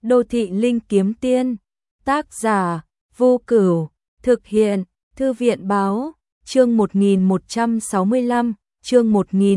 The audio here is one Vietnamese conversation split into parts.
Đô thị linh kiếm tiên, tác giả, Vô Cửu, thực hiện, Thư viện báo, chương 1165, chương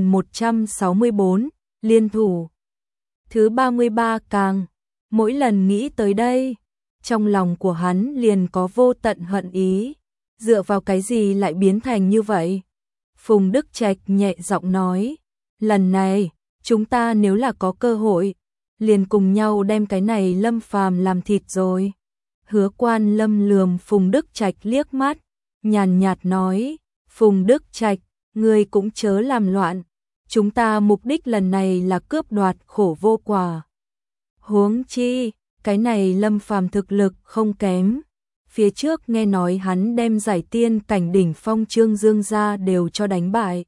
1164, liên thủ. Thứ 33 càng, mỗi lần nghĩ tới đây, trong lòng của hắn liền có vô tận hận ý, dựa vào cái gì lại biến thành như vậy? Phùng Đức Trạch nhẹ giọng nói, lần này, chúng ta nếu là có cơ hội, liền cùng nhau đem cái này Lâm Phàm làm thịt rồi. Hứa Quan Lâm lườm Phùng Đức Trạch liếc mắt, nhàn nhạt nói, Phùng Đức Trạch, ngươi cũng chớ làm loạn, chúng ta mục đích lần này là cướp đoạt khổ vô quả. Huống chi, cái này Lâm Phàm thực lực không kém. Phía trước nghe nói hắn đem giải tiên cảnh đỉnh phong Trương Dương gia đều cho đánh bại.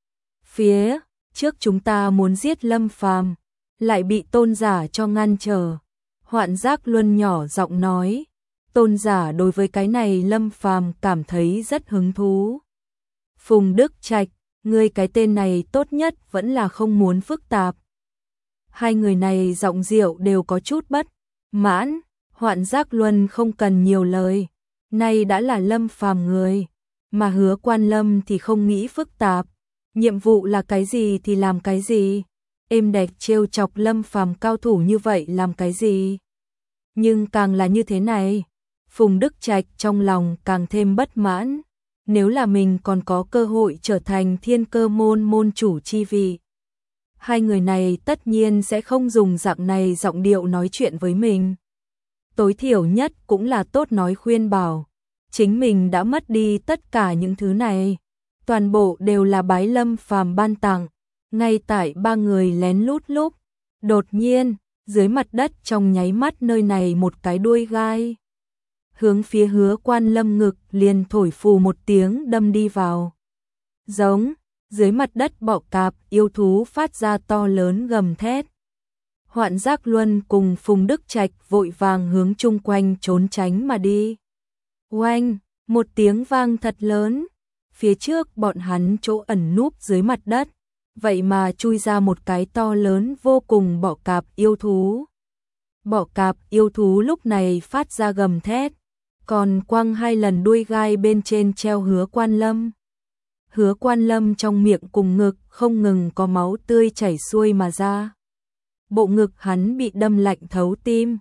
Phía trước chúng ta muốn giết Lâm Phàm, lại bị Tôn giả cho ngăn trở. Hoạn Giác Luân nhỏ giọng nói, Tôn giả đối với cái này Lâm Phàm cảm thấy rất hứng thú. Phùng Đức Trạch, ngươi cái tên này tốt nhất vẫn là không muốn phức tạp. Hai người này giọng điệu đều có chút bất mãn. Hoạn Giác Luân không cần nhiều lời, nay đã là Lâm Phàm người, mà Hứa Quan Lâm thì không nghĩ phức tạp, nhiệm vụ là cái gì thì làm cái gì, êm đẹp trêu chọc Lâm Phàm cao thủ như vậy làm cái gì. Nhưng càng là như thế này, Phùng Đức Trạch trong lòng càng thêm bất mãn, nếu là mình còn có cơ hội trở thành Thiên Cơ môn môn chủ chi vị. Hai người này tất nhiên sẽ không dùng dạng này giọng điệu nói chuyện với mình. Tối thiểu nhất cũng là tốt nói khuyên bảo, chính mình đã mất đi tất cả những thứ này, toàn bộ đều là bái Lâm Phàm ban tặng. Ngay tại ba người lén lút lúc, đột nhiên, dưới mặt đất trong nháy mắt nơi này một cái đuôi gai. Hướng phía Hứa Quan Lâm ngực liền thổi phù một tiếng đâm đi vào. Giống, dưới mặt đất bọ cạp yêu thú phát ra to lớn gầm thét. Hoạn Giác Luân cùng Phùng Đức Trạch vội vàng hướng chung quanh trốn tránh mà đi. Oanh, một tiếng vang thật lớn, phía trước bọn hắn chỗ ẩn núp dưới mặt đất, vậy mà chui ra một cái to lớn vô cùng bọ cạp yêu thú. Bọ cạp yêu thú lúc này phát ra gầm thét, còn quăng hai lần đuôi gai bên trên treo Hứa Quan Lâm. Hứa Quan Lâm trong miệng cùng ngực không ngừng có máu tươi chảy xuôi mà ra. Bộ ngực hắn bị đâm lạnh thấu tim.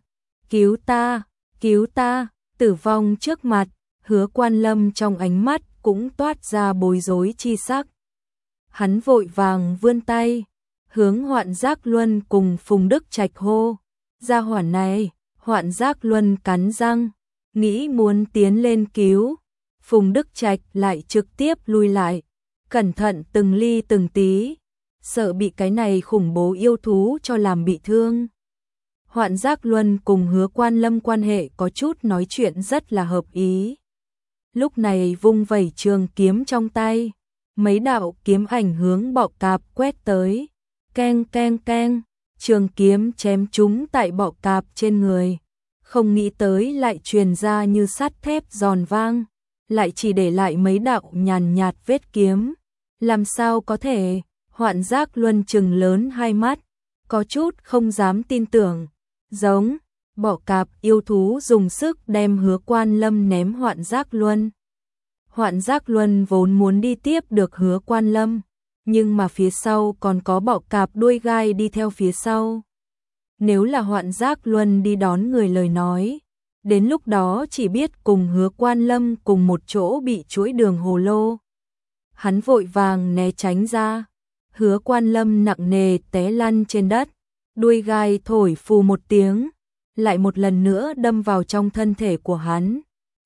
Cứu ta, tử vong trước mặt, Hứa Quan Lâm trong ánh mắt cũng toát ra bối rối chi sắc. Hắn vội vàng vươn tay, hướng Hoạn Giác Luân cùng Phùng Đức Trạch hô, ra hỏa này. Hoạn Giác Luân cắn răng, nghĩ muốn tiến lên cứu. Phùng Đức Trạch lại trực tiếp lui lại, cẩn thận từng ly từng tí, sợ bị cái này khủng bố yêu thú cho làm bị thương. Hoạn Giác Luân cùng Hứa Quan Lâm quan hệ có chút nói chuyện rất là hợp ý. Lúc này vung vẩy trường kiếm trong tay, mấy đạo kiếm ảnh hướng bọ cạp quét tới. Keng keng keng, trường kiếm chém trúng tại bọ cạp trên người. Không nghĩ tới lại truyền ra như sắt thép giòn vang, lại chỉ để lại mấy đạo nhàn nhạt vết kiếm. Làm sao có thể? Hoạn Giác Luân trừng lớn hai mắt, có chút không dám tin tưởng. Giống, bọ cạp yêu thú dùng sức đem Hứa Quan Lâm ném Hoạn Giác Luân. Hoạn Giác Luân vốn muốn đi tiếp được Hứa Quan Lâm, nhưng mà phía sau còn có bọ cạp đuôi gai đi theo phía sau. Nếu là Hoạn Giác Luân đi đón người lời nói, đến lúc đó chỉ biết cùng Hứa Quan Lâm cùng một chỗ bị chuỗi đường hồ lô. Hắn vội vàng né tránh ra. Hứa Quan Lâm nặng nề té lăn trên đất, đuôi gai thổi phù một tiếng, lại một lần nữa đâm vào trong thân thể của hắn.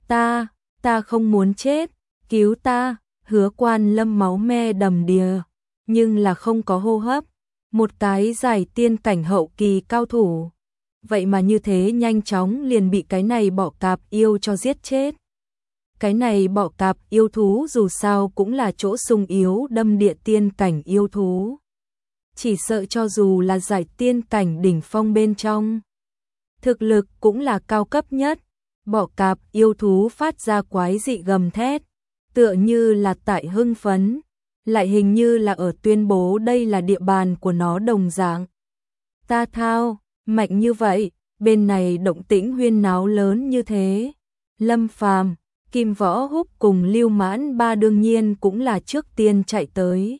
Ta không muốn chết, cứu ta. Hứa Quan Lâm máu me đầm đìa, nhưng là không có hô hấp, một cái giải tiên cảnh hậu kỳ cao thủ. Vậy mà như thế nhanh chóng liền bị cái này bọ cạp yêu cho giết chết. Cái này bọ cạp yêu thú dù sao cũng là chỗ sung yếu đâm địa tiên cảnh yêu thú. Chỉ sợ cho dù là giải tiên cảnh đỉnh phong bên trong, thực lực cũng là cao cấp nhất. Bọ cạp yêu thú phát ra quái dị gầm thét, tựa như là tại hưng phấn, lại hình như là ở tuyên bố đây là địa bàn của nó đồng dạng. Ta thao, mạnh như vậy, bên này động tĩnh huyên náo lớn như thế. Lâm Phàm, Kim Võ Húc cùng Lưu Mãn Ba đương nhiên cũng là trước tiên chạy tới.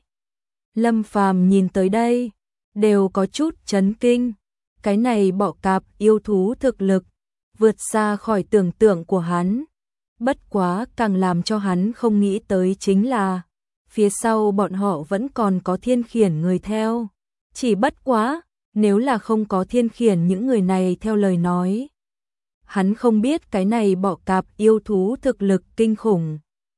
Lâm Phàm nhìn tới đây, đều có chút chấn kinh. Cái này bọ cạp yêu thú thực lực, vượt xa khỏi tưởng tượng của hắn. Bất quá càng làm cho hắn không nghĩ tới chính là, phía sau bọn họ vẫn còn có thiên khiển người theo. Chỉ bất quá, nếu là không có thiên khiển những người này theo lời nói. Hắn không biết cái này bọ cạp yêu thú thực lực kinh khủng.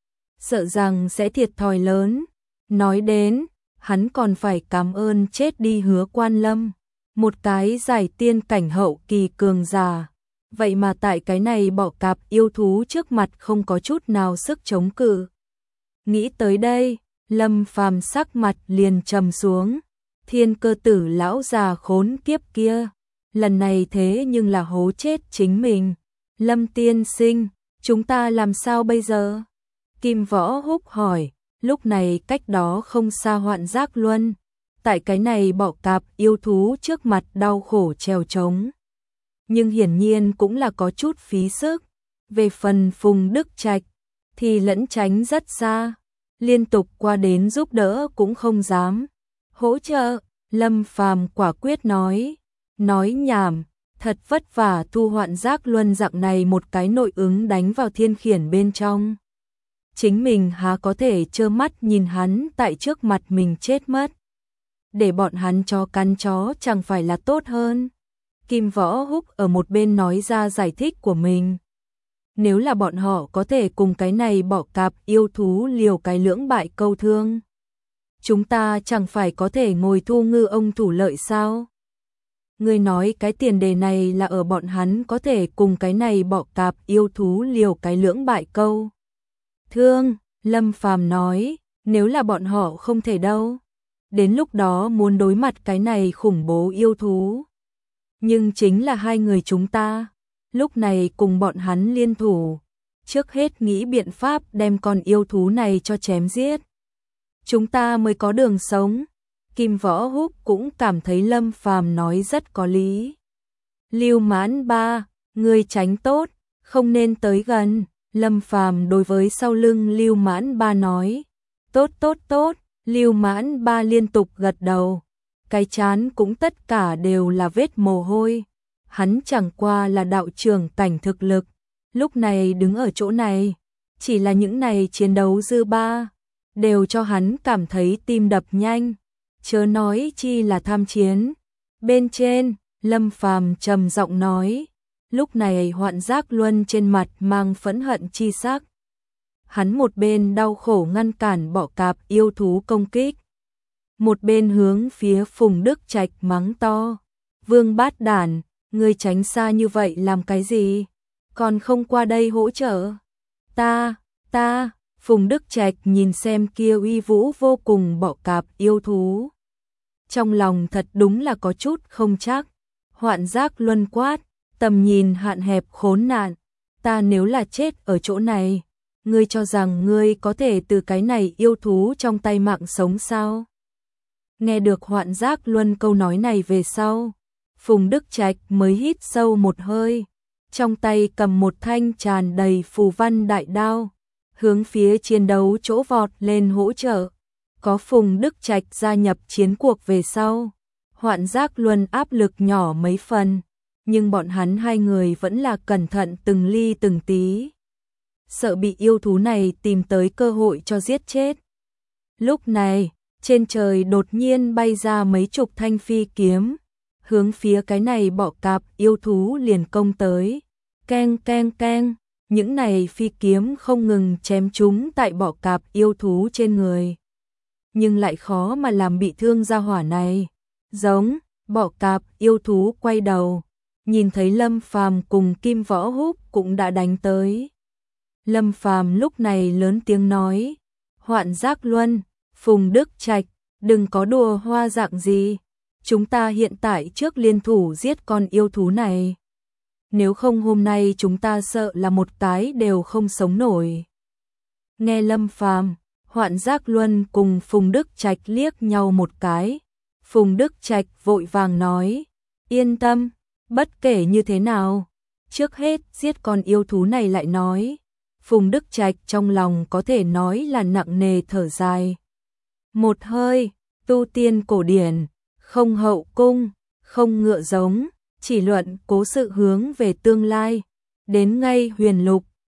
Sợ rằng sẽ thiệt thòi lớn. Nói đến, hắn còn phải cảm ơn chết đi Hứa Quan Lâm. Một cái giải tiên cảnh hậu kỳ cường giả. Vậy mà tại cái này bọ cạp yêu thú trước mặt không có chút nào sức chống cự. Nghĩ tới đây, Lâm Phàm sắc mặt liền trầm xuống. Thiên Cơ Tử lão già khốn kiếp kia, lần này thế nhưng là hố chết chính mình. Lâm tiên sinh, chúng ta làm sao bây giờ? Kim Võ Húc hỏi, lúc này cách đó không xa Hoạn Giác Luân, tại cái này bọ cạp yêu thú trước mặt đau khổ trèo trống. Nhưng hiển nhiên cũng là có chút phí sức. Về phần Phùng Đức Trạch thì lẫn tránh rất xa, liên tục qua đến giúp đỡ cũng không dám hỗ trợ. Lâm Phàm quả quyết nói nhảm, thật vất vả thu Hoạn Giác Luân dạng này một cái nội ứng đánh vào thiên khiển bên trong. Chính mình há có thể trơ mắt nhìn hắn tại trước mặt mình chết mất. Để bọn hắn chó cắn chó chẳng phải là tốt hơn. Kim Võ Húc ở một bên nói ra giải thích của mình. Nếu là bọn họ có thể cùng cái này bọ cạp yêu thú liều cái lưỡng bại câu thương, chúng ta chẳng phải có thể ngồi thu ngư ông thủ lợi sao? Ngươi nói cái tiền đề này là ở bọn hắn có thể cùng cái này bọ cạp yêu thú liều cái lưỡng bại câu thương. Lâm Phàm nói, nếu là bọn họ không thể đâu. Đến lúc đó muốn đối mặt cái này khủng bố yêu thú. Nhưng chính là hai người chúng ta, lúc này cùng bọn hắn liên thủ. Trước hết nghĩ biện pháp đem con yêu thú này cho chém giết. Chúng ta mới có đường sống. Kim Võ Húc cũng cảm thấy Lâm Phàm nói rất có lý. Lưu Mãn Ba, ngươi tránh tốt, không nên tới gần. Lâm Phàm đối với sau lưng Lưu Mãn Ba nói. Tốt tốt tốt, Lưu Mãn Ba liên tục gật đầu. Cái trán cũng tất cả đều là vết mồ hôi. Hắn chẳng qua là đạo trưởng cảnh thực lực. Lúc này đứng ở chỗ này, chỉ là những này chiến đấu dư ba, đều cho hắn cảm thấy tim đập nhanh. Chớ nói chi là tham chiến. Bên trên, Lâm Phàm trầm giọng nói. Lúc này Hoạn Giác Luân trên mặt mang phẫn hận chi sắc. Hắn một bên đau khổ ngăn cản bọ cạp yêu thú công kích, một bên hướng phía Phùng Đức Trạch mắng to. Vương bát đản, ngươi tránh xa như vậy làm cái gì? Còn không qua đây hỗ trợ? Ta, Phùng Đức Trạch nhìn xem kia uy vũ vô cùng bọ cạp yêu thú. Trong lòng thật đúng là có chút không chắc. Hoạn Giác Luân quát, tầm nhìn hạn hẹp khốn nạn. Ta nếu là chết ở chỗ này, ngươi cho rằng ngươi có thể từ cái này yêu thú trong tay mạng sống sao? Nghe được Hoạn Giác Luân câu nói này về sau, Phùng Đức Trạch mới hít sâu một hơi, trong tay cầm một thanh tràn đầy phù văn đại đao, hướng phía chiến đấu chỗ vọt lên hỗ trợ. Có Phùng Đức Trạch gia nhập chiến cuộc về sau, Hoạn Giác Luân áp lực nhỏ mấy phần, nhưng bọn hắn hai người vẫn là cẩn thận từng ly từng tí, sợ bị yêu thú này tìm tới cơ hội cho giết chết. Lúc này, trên trời đột nhiên bay ra mấy chục thanh phi kiếm, hướng phía cái này bọ cạp yêu thú liền công tới. Keng keng keng, những này phi kiếm không ngừng chém chúng tại bọ cạp yêu thú trên người, nhưng lại khó mà làm bị thương gia hỏa này. Giống, bọ cạp yêu thú quay đầu, nhìn thấy Lâm Phàm cùng Kim Võ Húc cũng đã đánh tới. Lâm Phàm lúc này lớn tiếng nói, Hoạn Giác Luân, Phùng Đức Trạch, đừng có đùa hoa dạng gì, chúng ta hiện tại trước liên thủ giết con yêu thú này. Nếu không hôm nay chúng ta sợ là một cái đều không sống nổi. Nghe Lâm Phàm, Hoạn Giác Luân cùng Phùng Đức Trạch liếc nhau một cái. Phùng Đức Trạch vội vàng nói, yên tâm, Bất kể như thế nào, trước hết giết con yêu thú này lại nói. Phùng Đức Trạch trong lòng có thể nói là nặng nề thở dài. Một hơi, tu tiên cổ điển, không hậu cung, không ngựa giống, chỉ luận cố sự hướng về tương lai. Đến ngay huyền lục,